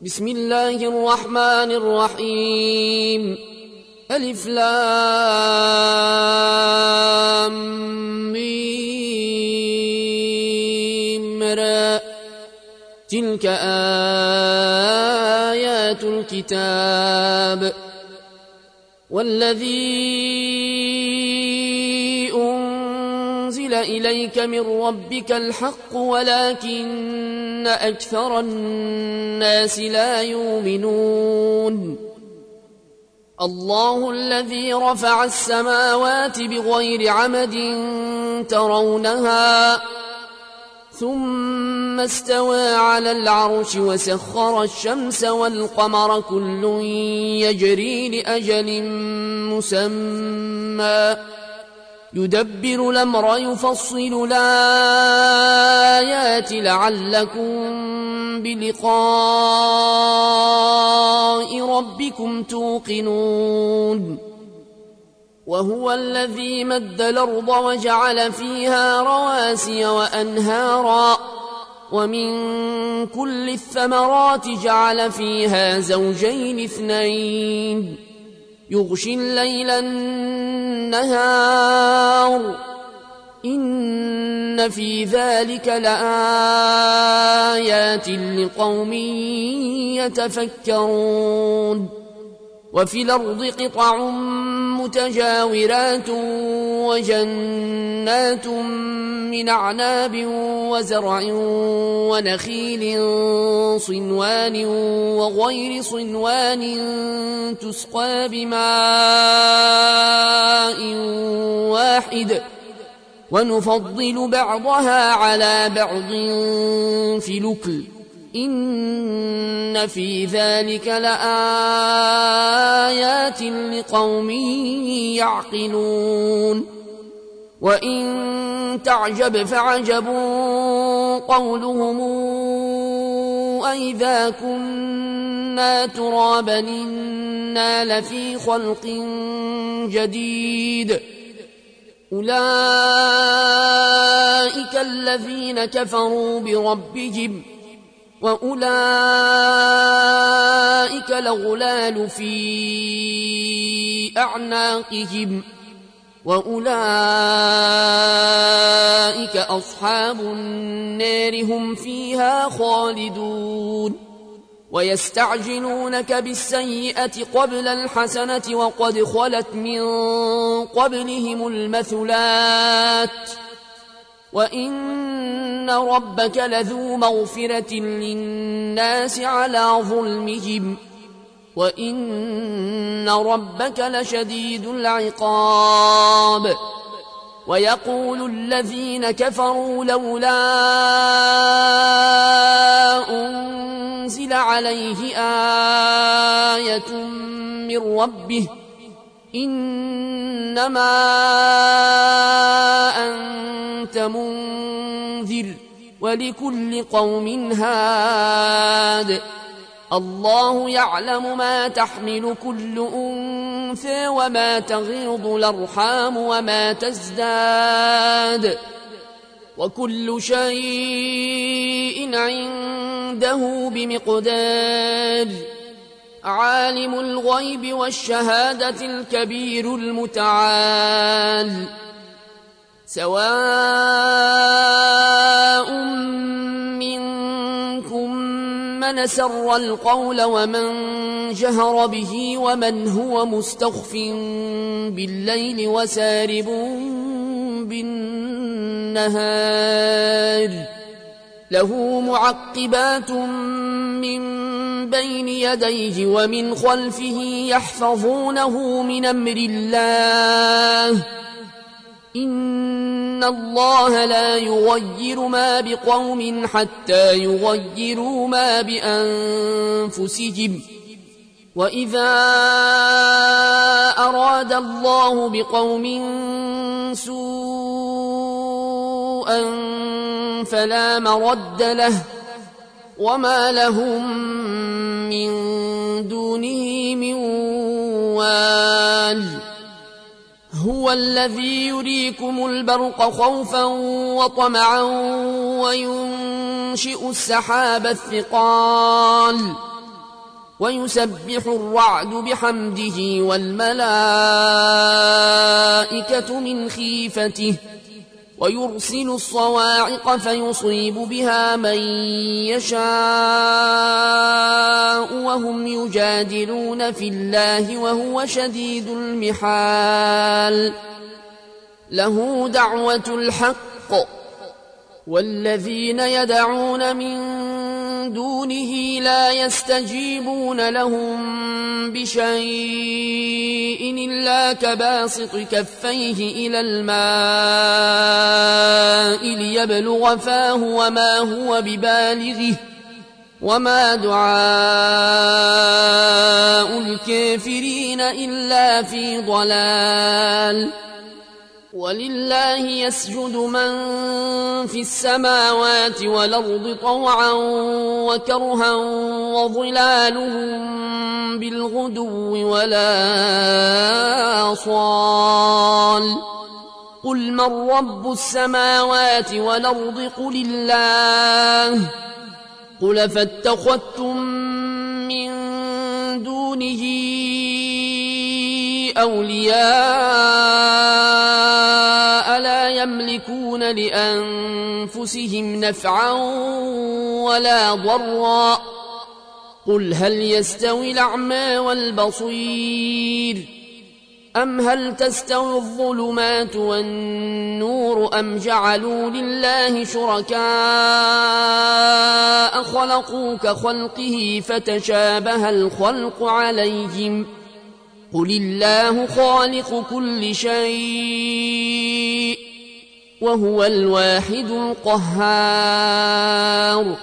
بسم الله الرحمن الرحيم. ألف لام ميم را. تلك آيات الكتاب والذي أنزل إليك من ربك الحق ولكن أكثر الناس لا يؤمنون. الله الذي رفع السماوات بغير عمد ترونها ثم استوى على العرش وسخر الشمس والقمر كل يجري لأجل مسمى يدبر الأمر يفصل الآيات لعلكم بلقاء ربكم توقنون. وهو الذي مد الأرض وجعل فيها رواسي وأنهارا ومن كل الثمرات جعل فيها زوجين اثنين يغشي الليل النهار إن في ذلك لآيات لقوم يتفكرون. وفي الأرض قطع متجاورات وجنات من أعناب وزرع ونخيل صنوان وغير صنوان تسقى بماء واحد ونفضل بعضها على بعض في الأكل إن في ذلك لآيات لقوم يعقلون. وإن تعجب فعجب قولهم أئذا كنا ترابا إنا لفي خلق جديد أولئك الذين كفروا بربهم وأولئك الأغلال في أعناقهم وأولئك أصحاب النار هم فيها خالدون. ويستعجلونك بالسيئة قبل الحسنة وقد خلت من قبلهم المثلات وإن ربك لذو مغفرة للناس على ظلمهم وإن ربك لشديد العقاب. ويقول الذين كفروا لولا أنزل عليه آية من ربه إنما أنت منذر ولكل قوم هاد الله يعلم ما تحمل كل أنثى وما تغيض الأرحام وما تزداد وكل شيء عنده بمقدار. عالم الغيب والشهادة الكبير المتعال سواء منكم من سر القول ومن جهر به ومن هو مستخف بالليل وسارب بالنهار له معقبات من بين يديه ومن خلفه يحفظونه من أمر الله إن الله لا يغير ما بقوم حتى يغيروا ما بأنفسهم وإذا أراد الله بقوم سوءا فلا مرد له وما لهم من دونه من وال. هو الذي يريكم البرق خوفا وطمعا وينشئ السحاب الثقال ويسبح الرعد بحمده والملائكة من خيفته ويرسل الصواعق فيصيب بها من يشاء وهم يجادلون في الله وهو شديد المحال له دعوة الحق والذين يدعون من دونه لا يستجيبون لهم بشيء إلا كباسط كفيه إلى الماء ليبلغ فاه وما هو ببالغه وما دعاء الكافرين إلا في ضلال ولله يسجد من في السماوات والأرض طوعا وكرها وظلالهم بالغدو ولا آصال قل من رب السماوات والأرض قل الله قل فاتخذتم من دونه أولياء لا يملكون لأنفسهم نفعا ولا ضرا قل هل يستوي الأعمى والبصير أم هل تستوي الظلمات والنور أم جعلوا لله شركاء خلقوا كخلقه فتشابه الخلق عليهم قل الله خالق كل شيء وهو الواحد القهار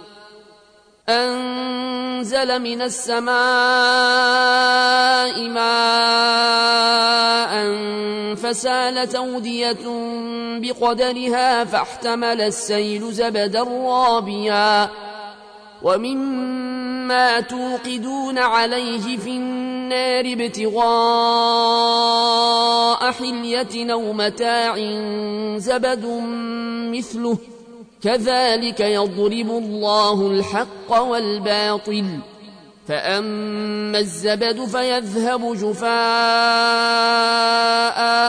أنزل من السماء ماء فسالت أودية بقدرها فاحتمل السيل زبدا رابيا ومما توقدون عليه في النار ابتغاء حلية أو متاع زبد مثله كذلك يضرب الله الحق والباطل فأما الزبد فيذهب جفاء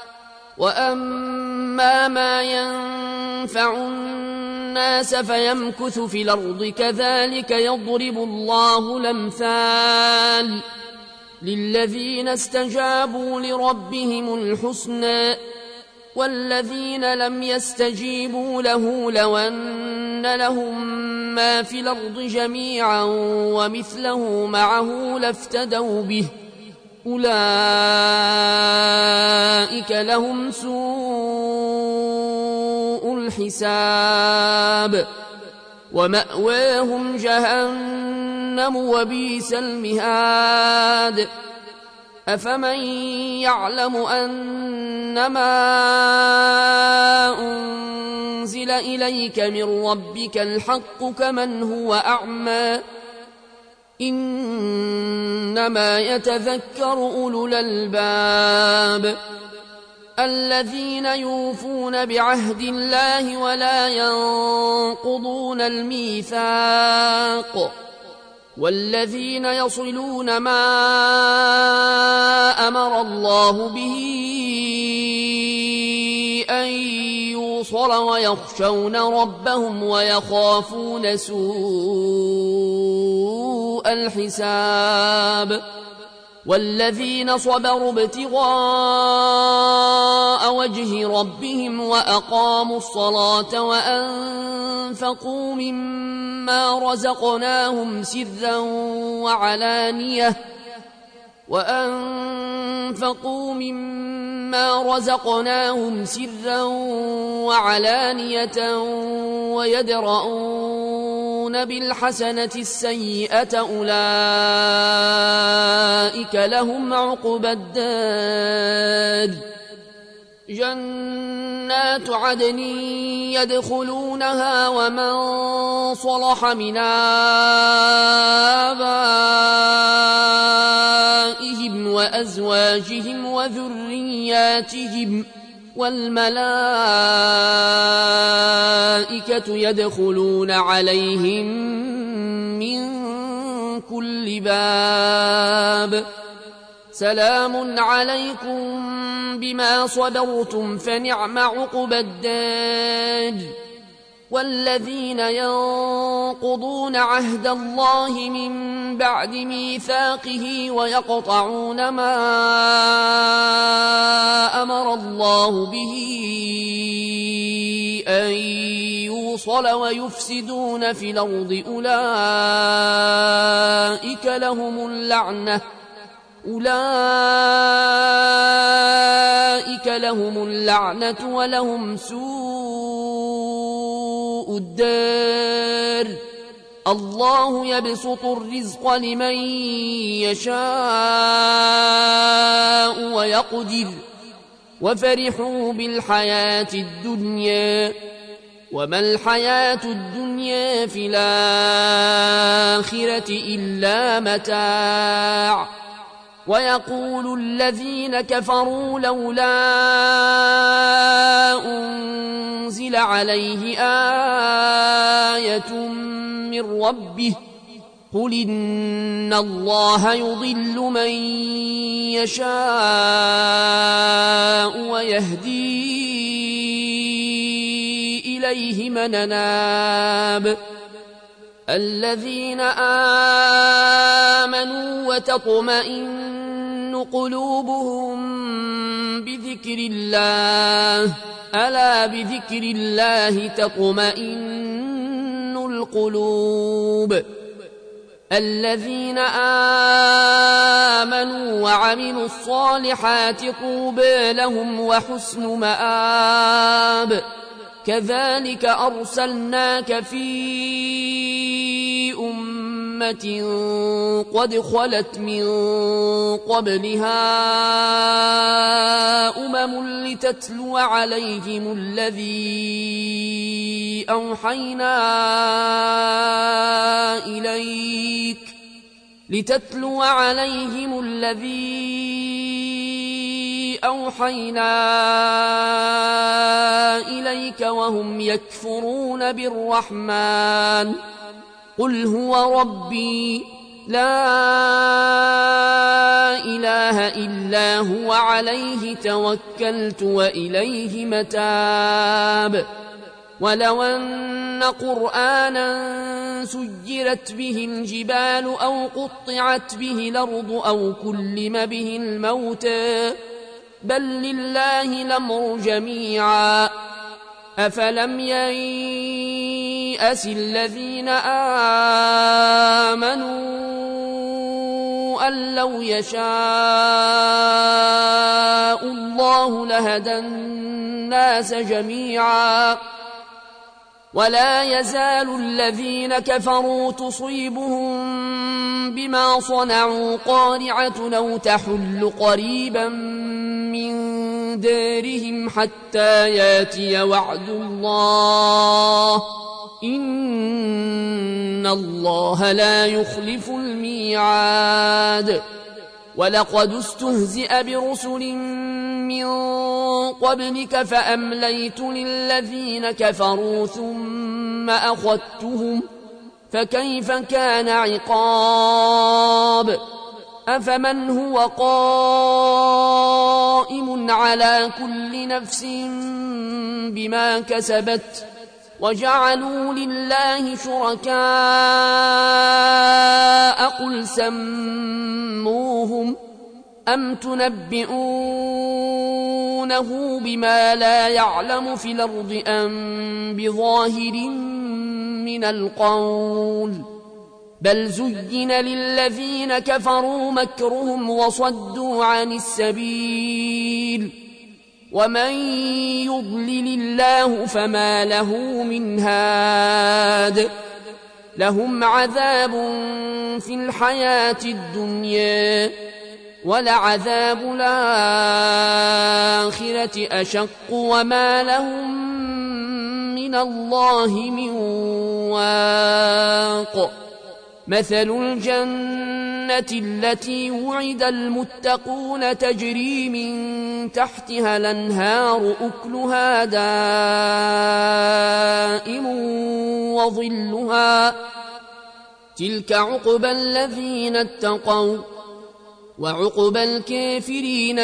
وأما ما ينفع الناس فيمكث في الأرض كذلك يضرب الله الأمثال للذين استجابوا لربهم الحسنى والذين لم يستجيبوا له لو أن لهم ما في الأرض جميعا ومثله معه لافتدوا به أولئك لهم سوء الحساب ومأواهم جهنم وبئس المهاد أفمن يعلم أنما أنزل إليك من ربك الحق كمن هو أعمى إنما يتذكر أولو الألباب الذين يوفون بعهد الله ولا ينقضون الميثاق والذين يصلون ما أمر الله به أن يوصل ويخشون ربهم ويخافون سوء الحساب والذين صبروا ابتغاء وجه ربهم وأقاموا الصلاة وأنفقوا مما رزقناهم سرا وعلانية ويدرؤون بالحسنة السيئة أولئك لهم عقبى الدار جنات عدن يدخلونها ومن صلح من آبائهم وأزواجهم وذرياتهم والملائكة يدخلون عليهم من كل باب سلام عليكم بما صبرتم فنعم عقبى الدار والذين ينقضون عهد الله من بعد ميثاقه ويقطعون ما أمر الله به أن يوصل ويفسدون في الأرض أولئك لهم اللعنة ولهم سوء الدار الله يبسط الرزق لمن يشاء ويقدر وفرحوا بالحياة الدنيا وما الحياة الدنيا في الآخرة إلا متاع ويقول الذين كفروا لولا أنزل عليه آية من ربه قل إن الله يضل من يشاء ويهدي إليه من أناب الذين آمنوا وتطمئن قلوبهم بذكر الله ألا بذكر الله تطمئن القلوب الذين آمنوا وعملوا الصالحات طوبى لهم وحسن مآب كذلك أرسلناك في أمة قد خلت من قبلها لتتلو عليهم الذي أوحينا إليك وهم يكفرون بالرحمن قل هو ربي لا إله إلا هو عليه توكلت وإليه متاب ولو أن قرآنا سجرت به الجبال أو قطعت به الأرض أو كلم به الموتى بل لله الأمر جميعا أفلم ييأس الذين آمنوا أن لو يشاء الله لهدى الناس جميعا ولا يزال الذين كفروا تصيبهم بما صنعوا قارعة أو تحل قريبا من دارهم حتى ياتي وعد الله إن الله لا يخلف الميعاد ولقد استهزئ برسل من قبلك فأمليت للذين كفروا ثم أخذتهم فكيف كان عقاب أفمن هو قائم على كل نفس بما كسبت وجعلوا لله شركاء قل سموهم أم تنبئونه بما لا يعلم في الأرض أم بظاهر من القول بل زين للذين كفروا مكرهم وصدوا عن السبيل ومن يضلل الله فما له من هاد لهم عذاب في الحياة الدنيا ولعذاب الآخرة أشق وما لهم من الله من واق مثل الجنة التي وعد المتقون تجري من تحتها الأنهار أكلها دائم وظلها تلك عقبى الذين اتقوا وعقبى الكافرين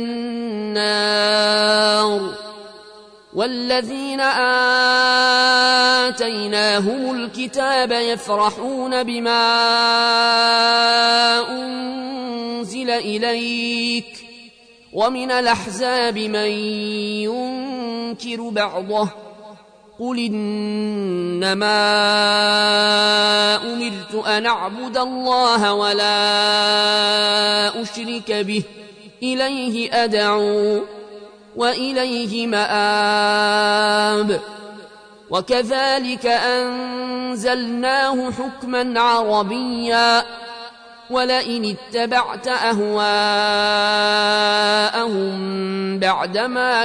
النار والذين آتيناهم الكتاب يفرحون بما أنزل إليك ومن الأحزاب من ينكر بعضه قل إنما أمرت أن أعبد الله ولا أشرك به إليه أدعو وإليه مآب وكذلك أنزلناه حكما عربيا ولئن اتبعت أهواءهم بعدما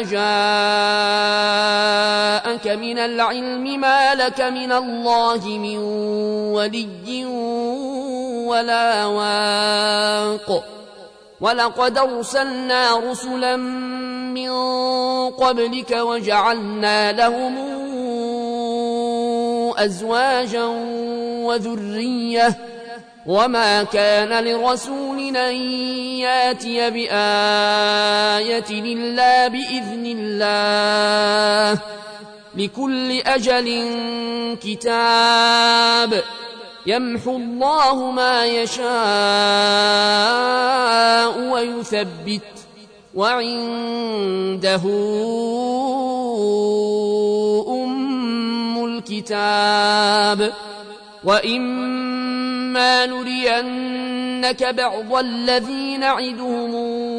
جاءك من العلم ما لك من الله من ولي ولا واق ولقد أرسلنا رسلا من قبلك وجعلنا لهم أزواجا وذرية وما كان لرسول أن ياتي بآية إلا بإذن الله لكل أجل كتاب يمحو الله ما يشاء ويثبت وعنده أم الكتاب وإما نرينك بعض الذي نعدهم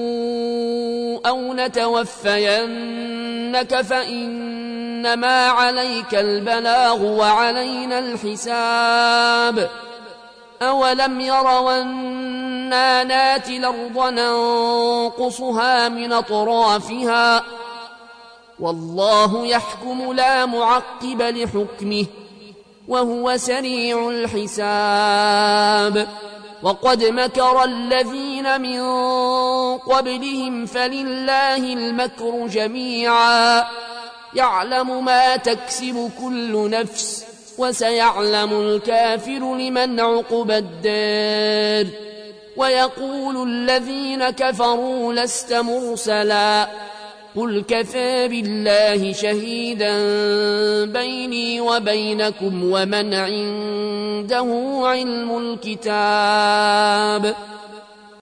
أو نتوفينك فإنما عليك البلاغ وعلينا الحساب أولم يروا أنا ناتي الأرض ننقصها من أطرافها والله يحكم لا معقب لحكمه وهو سريع الحساب وقد مكر الذين من قبلهم فلله المكر جميعا يعلم ما تكسب كل نفس وسيعلم الكافر لمن عقبى الدار ويقول الذين كفروا لست مرسلا قل كفى بالله شهيدا بيني وبينكم ومن عنده علم الكتاب